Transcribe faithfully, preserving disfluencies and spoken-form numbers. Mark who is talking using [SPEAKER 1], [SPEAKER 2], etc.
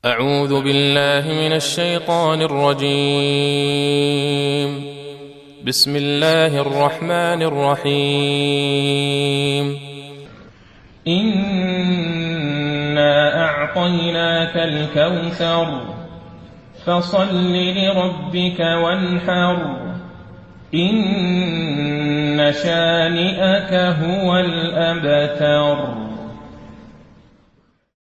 [SPEAKER 1] أعوذ بالله من الشيطان الرجيم. بسم الله الرحمن الرحيم.
[SPEAKER 2] إنا أعطيناك الكوثر فصل لربك وانحر إن شانئك هو الأبتر.